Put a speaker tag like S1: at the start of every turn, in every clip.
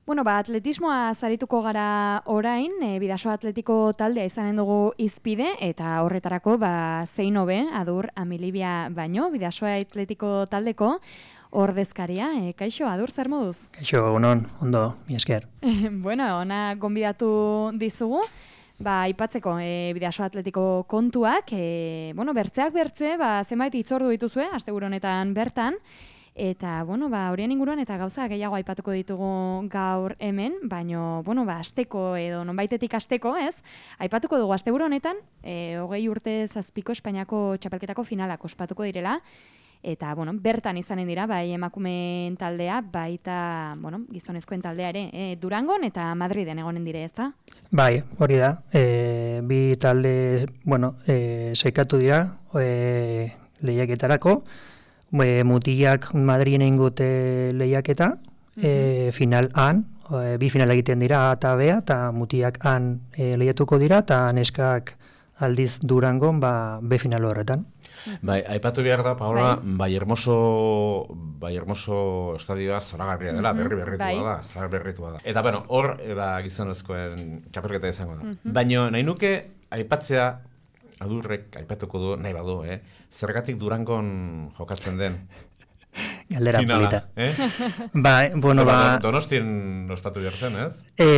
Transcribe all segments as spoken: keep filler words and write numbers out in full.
S1: Bueno, ba, atletismoa zarituko gara orain, e, Bidasoa Atletiko taldea izanen dugu izpide, eta horretarako, ba, zein hobe, adur Amilibia baino, Bidasoa Atletiko taldeko ordezkaria. E, kaixo, adur, zer moduz?
S2: Kaixo, unon, ondo, mi esker.
S1: Bueno, ona gonbidatu dizugu, ba, aipatzeko e, Bidasoa Atletiko kontuak, e, bueno, bertzeak bertze, ba, zenbait hitzordu dituzue, asteburu honetan bertan, eta, bueno, ba, horien inguruan eta gauza gehiago aipatuko ditugu gaur hemen, baino, bueno, ba, asteko edo nonbaitetik asteko, ez? Aipatuko dugu asteburu honetan, e, hogei urte zazpiko Espainiako txapelketako finalak ospatuko direla, eta, bueno, bertan izanen dira, bai emakumeen taldea, baita, bueno, gizonezkoen taldea ere, e, Durangon eta Madriden egonen dire, ez da?
S2: Bai, hori da, e, bi talde, bueno, e, saikatu dira, e, lehiaketarako, e, mutilak Madriden ingute lehiaketa, mm-hmm. e, final han, e, bi final egiten dira A eta B, eta mutilak han e, lehiatuko dira, eta neskak aldiz Durangon, ba, B final horretan.
S3: Bai, aipatu behar da, Paola, bai, bai hermoso, bai hermoso estadioa zoragarria dela, berri berritua bai. da, zar berritua da. Eta, bueno, hor, eba, gizonezkoen txapelketa izango da. Mm-hmm. Baina, nahi nuke, aipatzea, adurrek, aipatuko du, nahi badu, eh? Zergatik Durangon jokatzen den?
S2: Galdera polita.
S3: Eh?
S2: Bai, bueno, ba...
S3: Donostien ospatu behar ez?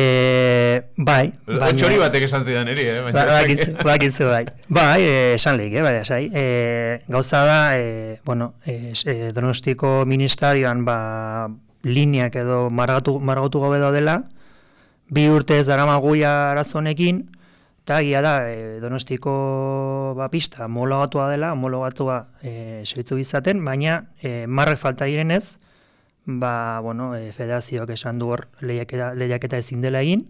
S2: Eh, bai.
S3: Otxori batek esan zidan eri, eh?
S2: Bakizu, bai. Bai, esan lehik, eh, bai, esai. Eh, gauza da, eh, bueno, eh, Donostiko ministarioan, ba, lineak edo margatu, margatu gabe dela, bi urte ez dara maguia arazonekin, eta gira da, e, Donostiko ba, pista homologatua dela, homologatua e, zerbitzu izaten, baina e, marrek falta direnez, ba, bueno, e, federazioak esan du hor lehiaketa, lehiaketa ezin dela egin,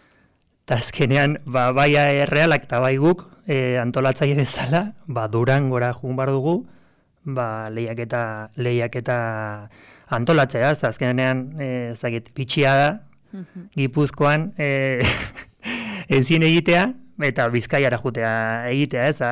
S2: eta azkenean, ba, bai errealak eta bai guk e, antolatzaile bezala, ba, Durangora joan behar dugu, ba, lehiaketa, lehiaketa antolatzea, ez azkenean, e, ezagit, bitxia da, Gipuzkoan e, ezin egitea, eta Bizkaiara jutea egitea, ez,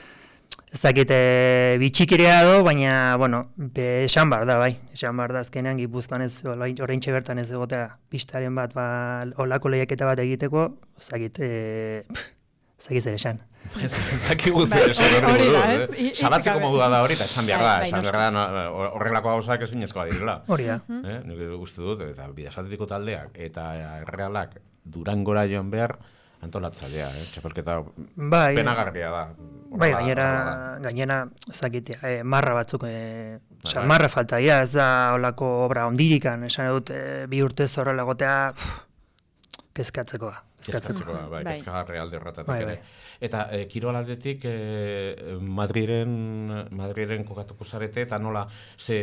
S2: ez dakite bitxikirea do, baina, bueno, be, esan bar da, bai, esan bar da, azkenean Gipuzkoan ez, oraintxe bertan ez egotea pistaren bat, ba, olako lehiaketa bat egiteko, ez dakit, ez dakit zer esan.
S3: Ez dakigu zer esan hori buru, salatzeko modua da hori, eta esan behar da, esan behar da, horrelako gauzak ezinezkoa direla.
S2: Hori da.
S3: Nik uste dut, eta Bidasoa Atletiko taldeak, eta errealak Durangora joan behar, antolatzailea, eh? Txapelketa bai, penagarria da.
S2: Bai, gainera, gainera, zakitea, eh, marra batzuk, eh, oza, marra falta dira, ez da olako obra ondirikan, esan dut, eh, bi urte zorrela gotea, kezkatzeko da.
S3: Kezkatzeko da, bai, kezkagarri alde horretatik ere. Eta eh, kirol aldetik eh, Madriren, Madriren kokatuko zarete, eta nola, ze,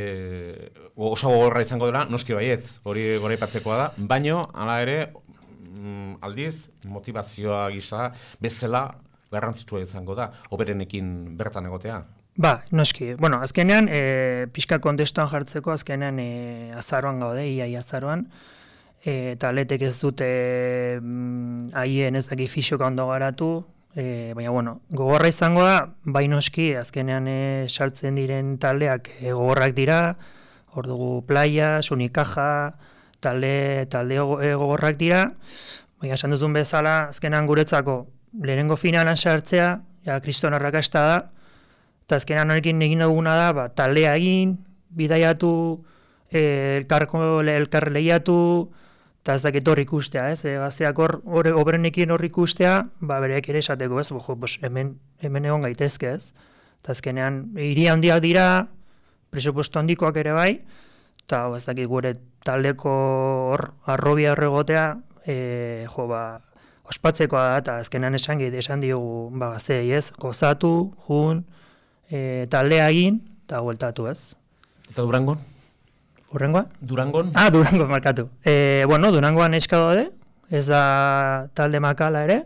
S3: oso gogorra izango dela, noski baietz, hori gora ipatzekoa da, baino, hala ere, aldiz, motivazioa gisa, bezala garrantzitsua izango da, oberenekin bertan egotea.
S2: Ba, noski. Bueno, azkenean, e, pixka kontestuan jartzeko, azkenean e, azaroan gaude, iai azaroan, e, eta atletek ez dute haien ez daki fisioka ondo garatu, e, baina, bueno, gogorra izango da, bai noski, azkenean e, sartzen diren taldeak e, gogorrak dira, hor dugu Playa, Sunikaja, talde, talde gogorrak dira, baina esan duzun bezala, azkenan guretzako lehenengo finalan sartzea, ja, kriston arrakasta da, eta azkenan honekin egin duguna da, ba, taldea egin, bidaiatu, e, elkarko, elkar lehiatu, eta ez dakit hor ikustea, ez, e, gazteak hor, obrenekin hor ikustea, ba, bereak ere esateko, ez, bojo, bos, hemen, hemen egon gaitezke, ez, eta azkenean, hiri handiak dira, presupuesto handikoak ere bai, eta ez dakit gure taldeko hor arrobia horregotea, e, jo, ba, ospatzekoa da, eta azkenan esan gehit, esan diogu, ba, gaztei, ez, gozatu, jun, e, taldea egin, eta hueltatu, ez.
S3: Eta Durangon?
S2: Urrengoa?
S3: Durangon?
S2: Ah, Durangon, markatu. E, bueno, Durangoan eska daude, ez da talde makala ere,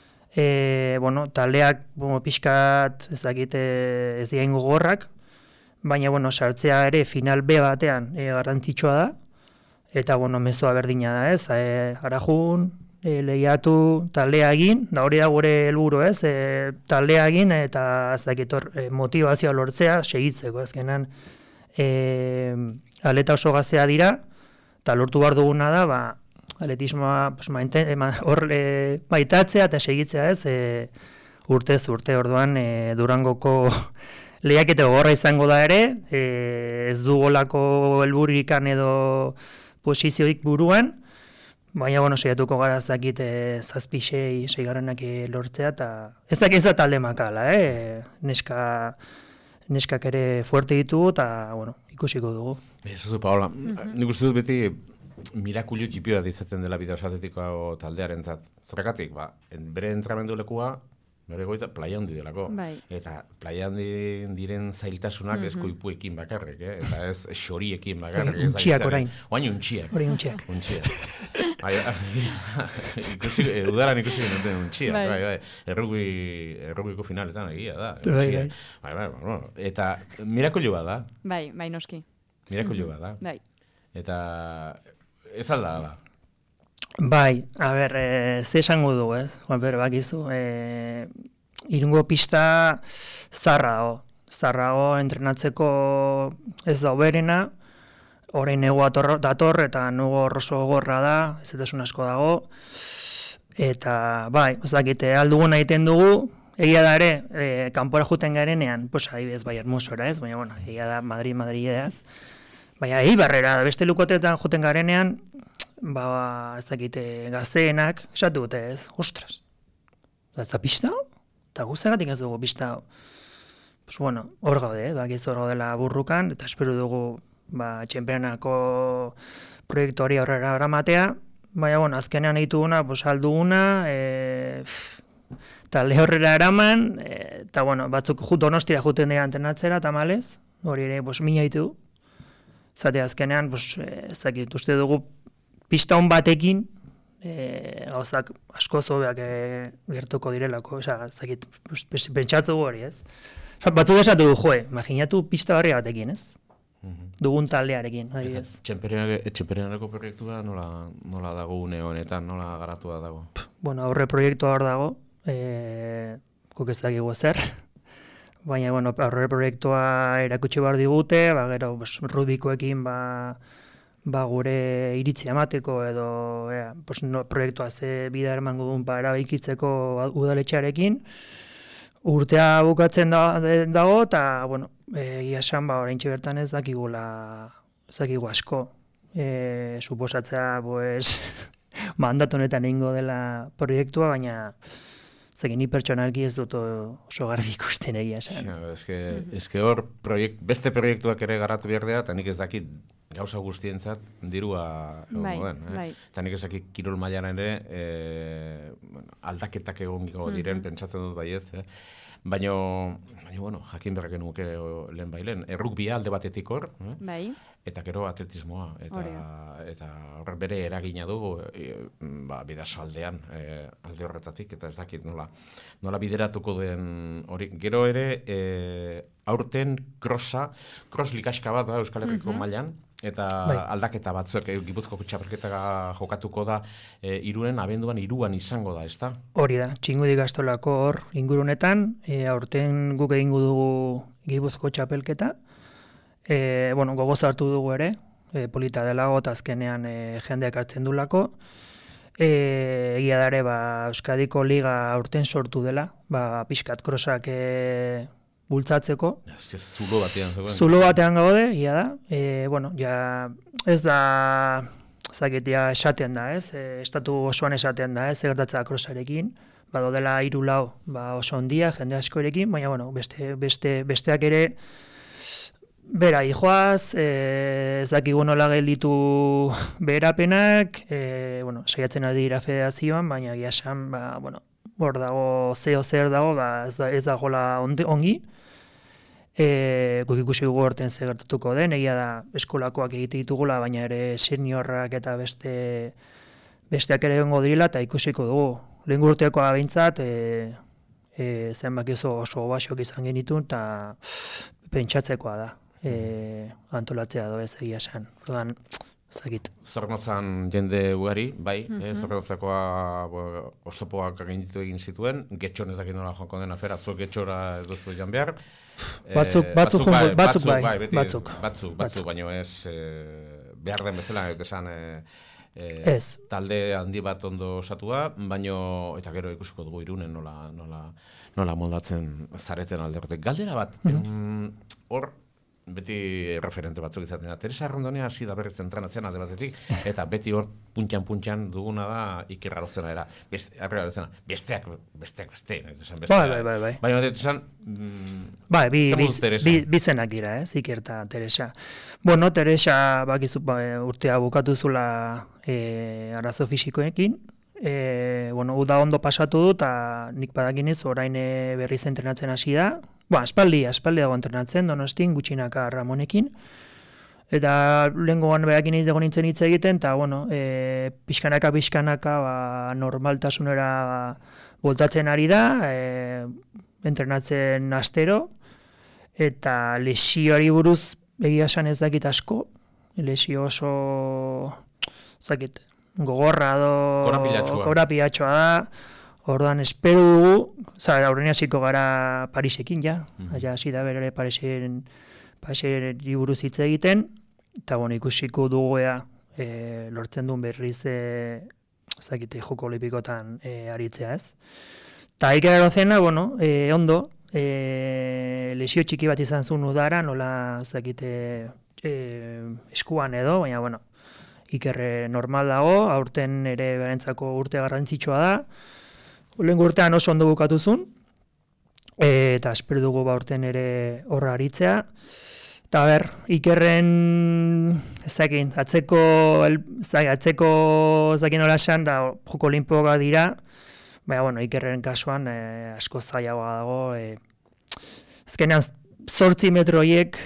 S2: e, bueno, taldeak, bueno, pixkat, ez dakit, ez dien gogorrak, baina, bueno, sartzea ere final B batean e, garrantzitsua da, eta, bueno, mezoa berdina da, ez, e, arajun, e, lehiatu, taldea egin, da hori da gure helburu, ez, e, taldea egin, eta ez dakitor, e, motivazioa lortzea, segitzeko, ezkenan, e, aleta oso gaztea dira, eta lortu behar duguna da, ba, atletismoa pues, hor e, baitatzea eta segitzea ez, e, urtez urte orduan e, Durangoko lehiaketa gogorra izango da ere, e, ez dugolako helburikan edo posizioik buruan, baina, bueno, saiatuko gara ez dakit e, zazpi sei, seigarrenak lortzea, eta ez dakit ez da talde makala, eh? neska, neskak ere fuerte ditugu, eta, bueno, ikusiko dugu.
S3: Ez zu, Paola, mm-hmm. nik uste dut beti mirakulu txipi bat izaten dela bideo atetiko taldearen zat. Zergatik, ba, bere entramendu lekua, bere goita, playa handi delako.
S1: Bai.
S3: Eta playa handi diren zailtasunak mm-hmm. ez koipuekin bakarrik, eh? Eta ez xoriekin bakarrik.
S2: Untxiak orain.
S3: Oain untxiak.
S2: Orain untxiak.
S3: Untxiak. Ikusi, udaran ikusi genuten untxiak. Bai, bai. Errugbi, errugbiko finaletan egia da.
S2: Bai, bai.
S3: Bai, bai, bueno. Eta mirakulu bat da.
S1: Bai, bai noski.
S3: Mirakulu bat da.
S1: Bai.
S3: Eta ez alda da.
S2: Bai, a ber, e, ze esango dugu, ez? Juan Pedro, bakizu, e, irungo pista zarrago, zarrago entrenatzeko ez da oberena, orain nego dator eta nugo oso gorra da, ez etasun asko dago, eta bai, ozakite, alduguna egiten dugu, egia da ere, e, kanpora juten garenean, pues adibidez bai hermosora ez, baina bueno, egia da Madrid, Madrid ez, baina Eibarrera, beste lukotetan juten garenean, ba, ez dakite gazteenak, esatu dute ez, ostras, ez da pista hau? Eta guztagatik ez dugu pista hau. Pues bueno, hor gaude, ba, ez hor gaudela burrukan, eta espero dugu, ba, txenperanako proiektu hori aurrera gramatea, baina, bueno, azkenean egituguna, pues, alduguna, e, eta lehorrera eraman, eta, bueno, batzuk jut donostia juten dira antenatzera, tamalez, hori ere, pues, mina ditu, zate azkenean, pues, ez dakit, uste dugu, pista hon batekin, e, gauzak asko zobeak e, gertuko direlako, oza, ez dakit, pentsatu hori, ez? Batzuk esatu du, joe, imaginatu pista barri batekin, ez? Mm-hmm. Dugun taldearekin, adibidez.
S3: Txemperenareko proiektua nola, nola dago une honetan, nola garatua dago?
S2: Bueno, aurre proiektua hor dago, e, guk ez dakigu zer, baina, bueno, aurre proiektua erakutsi behar digute, ba, gero, pues, Rubikoekin, ba, ba gure iritzi emateko edo ea, pues, no, proiektua ze bida emango duen ba, erabaikitzeko udaletxearekin. Urtea bukatzen da, dago eta, bueno, egia esan, ba, oraintxe bertan ez dakigula, ez dakigu asko. E, suposatzea, pues, mandatu honetan egingo dela proiektua, baina zekin ni pertsonalki ez dut oso garbi ikusten egia esan.
S3: Ja, eske, eske hor proiekt, beste proiektuak ere garatu behar dira, eta nik ez dakit gauza guztientzat dirua egongo den. Eh? Bai. Eta nik ez dakit kirol mailan ere e, bueno, aldaketak egongo diren, mm-hmm. pentsatzen dut baiez. Eh? Baina, baina, bueno, jakin berreken nuke lehen bailen. Errukbia alde batetik hor, eh?
S1: Bai.
S3: Eta gero atletismoa. Eta, eta horrek bere eragina du e, ba, bidaso aldean, e, alde horretatik, eta ez dakit nola, nola bideratuko den hori. Gero ere, e, aurten krosa, cross likaska bat da Euskal Herriko mm-hmm. mailan, eta bai. Aldaketa batzuek, Gipuzkoako txapelketa jokatuko da e, Irunen, abenduan Iruan izango da, ezta?
S2: Hori da, Txingudi Gastolako hor ingurunetan, e, aurten guk egingo dugu Gipuzkoako txapelketa, e, bueno, gogoz hartu dugu ere, e, polita delago, eta azkenean e, jendeak hartzen du lako, e, egia dare, ba, Euskadiko Liga aurten sortu dela, ba, pixkat krosak e, bultzatzeko.
S3: Ez que zulo batean zegoen.
S2: Zulo batean gaude, ia da. E, bueno, ja, ez da, zakit, ja, esaten da, ez? E, estatu osoan esaten da, ez? Egertatzea krosarekin. Ba, dodela hiru lau, ba, oso ondia, jende askorekin, baina, bueno, beste, beste, besteak ere, bera, ijoaz, e, ez dakigu nola gelditu beherapenak, e, bueno, saiatzen ari dira federazioan, baina egia esan, ba, bueno, hor dago, zeo zer dago, ba, ez, da, ez dagoela ongi, E, guk ikusi dugu horten ze gertatuko den, egia da eskolakoak egite ditugula, baina ere seniorrak eta beste besteak ere egongo direla eta ikusiko dugu. Lehen urtekoa behintzat, e, e, zenbaki oso oso basok izan genitun, eta pentsatzekoa da, e, antolatzea do ez egia esan. Ordan, zakit.
S3: Zornotzan jende ugari, bai, mm-hmm. eh, Zornotzakoa osopoak gainditu egin zituen, getxon ez dakit nola joanko den afera, zuek getxora ez duzu joan behar.
S2: Batzuk, batzuk, batzuk, bai, batzuk, bai,
S3: bai, beti,
S2: batzuk,
S3: batzuk, batzuk, baino ez e, behar den bezala, eta esan, e, E, talde handi bat ondo osatua, baino eta gero ikusiko dugu Irunen nola nola nola moldatzen zareten alde horretek. Galdera bat, mm-hmm. hor beti referente batzuk izaten da. Teresa Arrondonea hasi da berriz entrenatzen alde batetik, eta beti hor puntxan-puntxan duguna da Iker Arozena era. Beste, Arozena, besteak, besteak, beste.
S2: Bai, bai, bai, bai.
S3: Baina dut esan, mm,
S2: bai, bi, bi, bi, bizenak dira, ez, Iker eta Teresa. Bueno, Teresa, bakizu, ba, urtea bukatu zula e, arazo fisikoekin, e, bueno, uda ondo pasatu du, eta nik badakinez orain berriz entrenatzen hasi da. Ba, aspaldi, aspaldi dago entrenatzen, Donostin, gutxinaka Ramonekin. Eta lehengoan behakin dago nintzen hitz egiten, eta, bueno, e, pixkanaka, pixkanaka, ba, normaltasunera voltatzen ari da, e, entrenatzen astero, eta lesioari buruz egia esan ez dakit asko, lesio oso, zakit, gogorra do, korapilatxoa da, orduan espero dugu, zara, aurrena hasiko gara Parisekin, ja, mm-hmm. ja hasi da bere Parisen, Parisen buruz hitz egiten, eta bueno, ikusiko dugu ea, e, lortzen duen berriz, e, zakite, joko olipikotan e, aritzea ez. Eta Iker Arozena, bueno, e, ondo, e, lesio txiki bat izan zuen udara, nola, zakite, e, eskuan edo, baina, bueno, Iker normal dago, aurten ere berentzako urte garrantzitsua da, lehen urtean oso ondo bukatuzun, e, eta espero dugu ba urten ere horra aritzea. Eta ber, Ikerren, ezakin, atzeko, el, ezak, atzeko ezakin hola esan, da joko olimpoa dira, baina, bueno, Ikerren kasuan e, asko zailagoa dago. E, azkenean, zortzi metroiek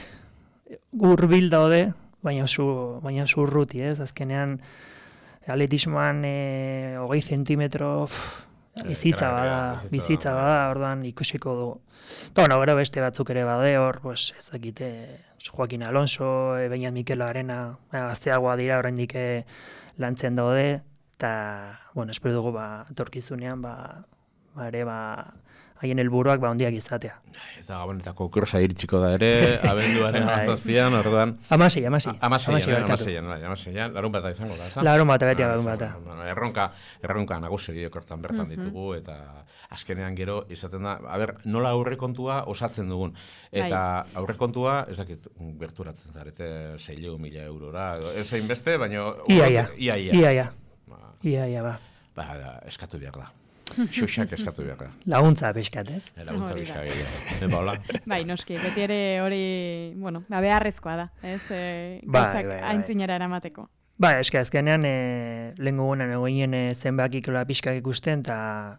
S2: hurbil daude, baina oso, baina oso urruti, ez? Azkenean, atletismoan e, hogei zentimetro, pff, bizitza bada, bizitza bada, orduan ikusiko dugu. Eta, bueno, gero beste batzuk ere bade, hor, pues, ezakite, Joaquin Alonso, e, Beñat Mikel Arena, gazteagoa dira, oraindik lantzen daude, eta, bueno, espero dugu, ba, etorkizunean, ba, ba, ere, ba, haien helburuak ba hondiak izatea.
S3: Eta gabonetako kursa iritsiko da ere, abenduaren hamazazpian, orduan.
S2: Hamasei, hamasei.
S3: Hamaseian, hamaseian, hamaseian, larun bata izango da.
S2: Larun bata, beti larun bata.
S3: Erronka, erronka nagusi diokortan bertan ditugu, eta azkenean gero izaten da, a ber, nola aurrekontua osatzen dugun. Eta aurrekontua, ez dakit, gerturatzen zarete seiehun mila eurora, ez zein beste, baina...
S2: Ia, ia,
S3: ia,
S2: ia, ia, ia, ia, ba.
S3: Ba, eskatu behar da. Xuxak eskatu behar da.
S2: Laguntza pixkat, ez?
S3: Laguntza pixkat, ez Paula?
S1: Bai, noski, beti ere hori, bueno, beharrezkoa da, ez? Gauzak aintzinera eramateko.
S2: Ba, eske azkenean, lehenko guenan egoinen zenbakik lola pixkak ikusten, eta,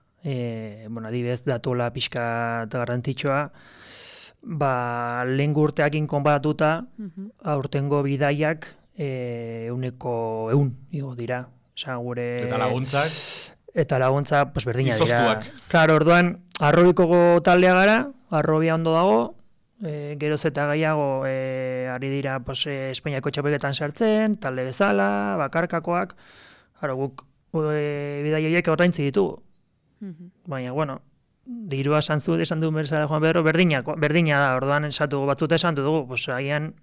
S2: bueno, adibidez, datola pixkat garrantzitsua, ba, lehen urteakin konparatuta, aurtengo bidaiak euneko eun, igo dira.
S3: Eta laguntzak?
S2: Eta laguntza, pues, berdina dira. Claro, orduan, arrobiko taldea gara, arrobia ondo dago, e, geroz eta gehiago e, ari dira pues, e, Espainiako txapelketan sartzen, talde bezala, bakarkakoak, haro guk e, bidai horiek ordaintzi ditugu. Mm-hmm. Baina, bueno, dirua esan zu, esan dugu bezala Juan Pedro, berdina, berdina da, orduan esatu batzute esan dugu, pues, agian,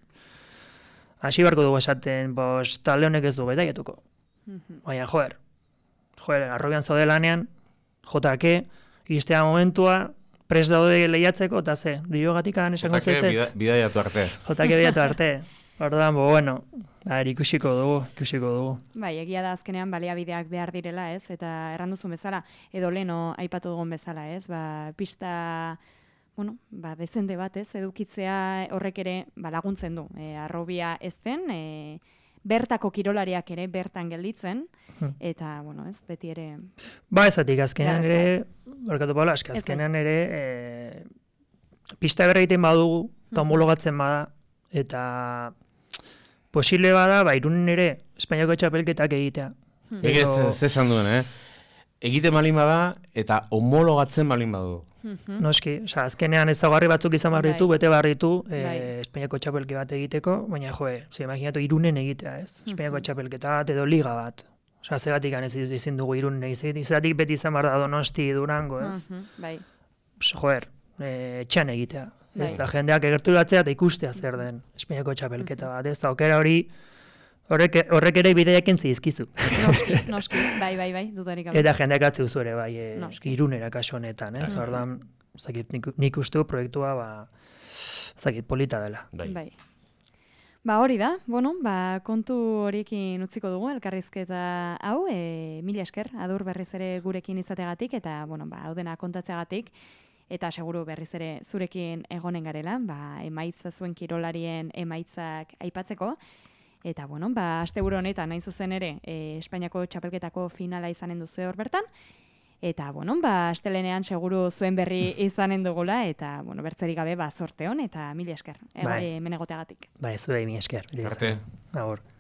S2: hasi barko dugu esaten, pues, talde honek ez du bedaiatuko. Mm-hmm. Baina, joer, joer, arrobian zaude lanean, jotake, iristea momentua, pres daude lehiatzeko, eta ze, diogatik agan esango zuzetz.
S3: Jotake bidaiatu arte.
S2: Jotake bidaiatu arte. Orduan, bo, bueno, ari ikusiko dugu, ikusiko dugu.
S1: Bai, egia da azkenean baliabideak behar direla, ez? Eta erranduzun bezala, edo leno aipatu dugun bezala, ez? Ba, pista, bueno, ba, dezente bat, ez? Edukitzea horrek ere ba, laguntzen du. E, arrobia ez den, e, bertako kirolariak ere bertan gelditzen, eta, bueno, ez, beti ere...
S2: Ba, ezatik, azkenean ere, barkatu Paula, azkenean ere, e, pista berra egiten badugu, eta homologatzen bada, eta posible bada, ba, Irunen ere, Espainiako txapelketak egitea.
S3: Ege ez esan duen, eh? Egiten balin bada, eta homologatzen balin badu.
S2: Noski, oza, azkenean ezagarri batzuk izan barritu, bete barritu, e, Espainiako txapelke bat egiteko, baina joe, ze imaginatu Irunen egitea, ez? Espainiako txapelketa bat edo liga bat. Osa, zegatik ez izin dugu Irunen egitea, zegatik beti izan barra Donosti, Durango, ez?
S1: Bai.
S2: Joer, etxean egitea. Ez da, jendeak egerturatzea eta ikustea zer den Espainiako txapelketa bat, ez da, okera hori, Horrek, horrek ere bideak entzi izkizu.
S1: Noski, noski, bai, bai, bai, dudarik gabe.
S2: Eta jendeak atzi duzu ere, bai, e,
S1: Noski.
S2: irunera kaso honetan, ez?
S1: Mhm.
S2: Ordan, zakit, nik, nik uste du proiektua, ba, zakit, polita dela.
S3: Bai.
S1: Bai. Ba hori da, bueno, ba, kontu horiekin utziko dugu, elkarrizketa hau, e, mila esker, adur berriz ere gurekin izategatik, eta, bueno, ba, hau dena kontatzeagatik, eta seguru berriz ere zurekin egonen garela, ba, emaitza zuen kirolarien emaitzak aipatzeko, eta, bueno, ba, asteburu honetan, hain zuzen ere, e, Espainiako txapelketako finala izanen duzu hor bertan, eta, bueno, ba, astelenean seguru zuen berri izanen dugula, eta, bueno, bertzerik gabe, ba, sorte hon, eta mila esker,
S2: Bai.
S1: hemen egoteagatik.
S2: Ba, ez zuei mi esker.
S3: Arte.
S2: Agur.